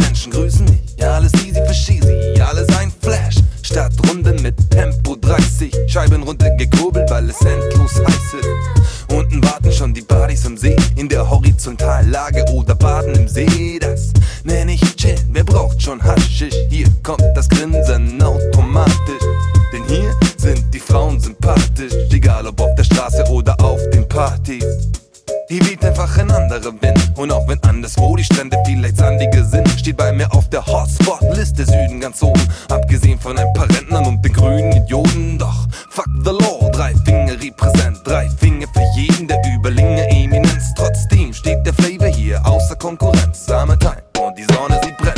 Menschen grüßen mich. Ja, alles easy für cheesy, alles ein Flash. Stadtrunde mit Tempo 30, Scheiben runtergekurbelt, weil es endlos heiß ist. Unten warten schon die Buddies im See, in der Horizontallage oder baden im See. Das nenn ich chillen, wer braucht schon Haschisch? Hier kommt das Grinsen automatisch, denn hier sind die Frauen sympathisch, egal ob auf der Straße oder auf den Partys. Hier weht einfach ein anderer Wind, und auch wenn anderswo die Strände vielleicht sandige sind, steht bei mir auf der Hotspot-Liste Süden ganz oben, abgesehen von ein paar Rentnern und den grünen Idioten. Doch fuck the law, 3 Finger repräsent, 3 Finger für jeden, der Überlinge Eminenz. Trotzdem steht der Flavor hier außer Konkurrenz. Summertime und die Sonne, sie brennt.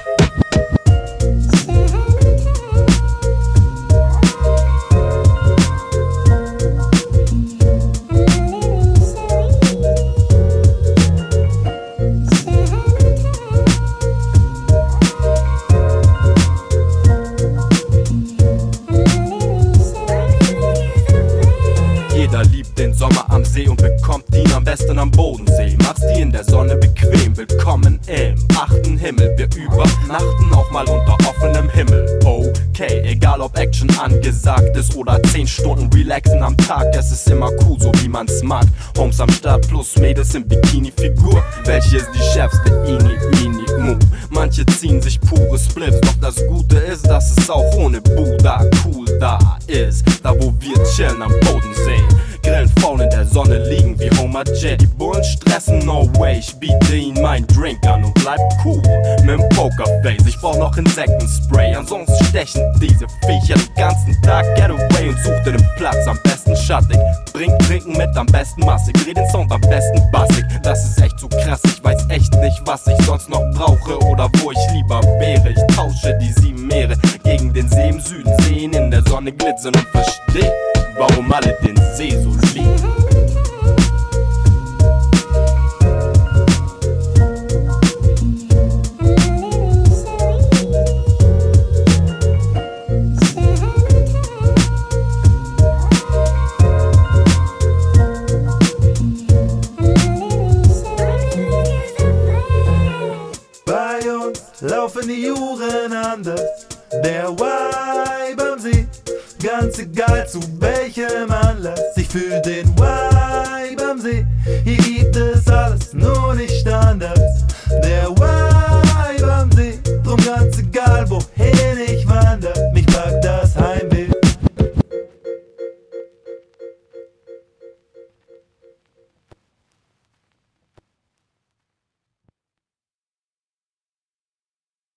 Jeder liebt den Sommer am See und bekommt ihn am besten am Bodensee. Macht's dir in der Sonne bequem, willkommen im 8. Himmel. Wir übernachten auch mal unter offenem Himmel. Okay, egal ob Action angesagt ist oder 10 Stunden relaxen am Tag, es ist immer cool, so wie man's mag. Homes am Start plus Mädels in Bikini-Figur. Welche ist die schärfste Mini-Mu? Manche ziehen sich pure Spliffs, doch das Gute ist, dass es auch ohne Buddha cool da ist. Da wo wir chillen am Bodensee, grillen faul in der Sonne liegen wie Homer J. Die Bullen stressen, no way, ich biete ihnen meinen Drink an und bleib cool mit'm Pokerface. Ich brauch noch Insektenspray, ansonsten stechen diese Viecher den ganzen Tag. Get away und such dir den Platz, am besten schattig. Bring Trinken mit, am besten massig. Dreh den Sound am besten bassig. Das ist echt so krass, ich weiß echt nicht, was ich sonst noch brauche oder wo ich lieber wäre. Ich tausche die 7 Meere gegen den See im Süden, sehen in der Sonne glitzern und versteh, warum alle den See so lieben. Bei uns laufen die Uhren anders, der Vibe am See, ganz egal zu welchem Anlass. Ich fühl den Vibe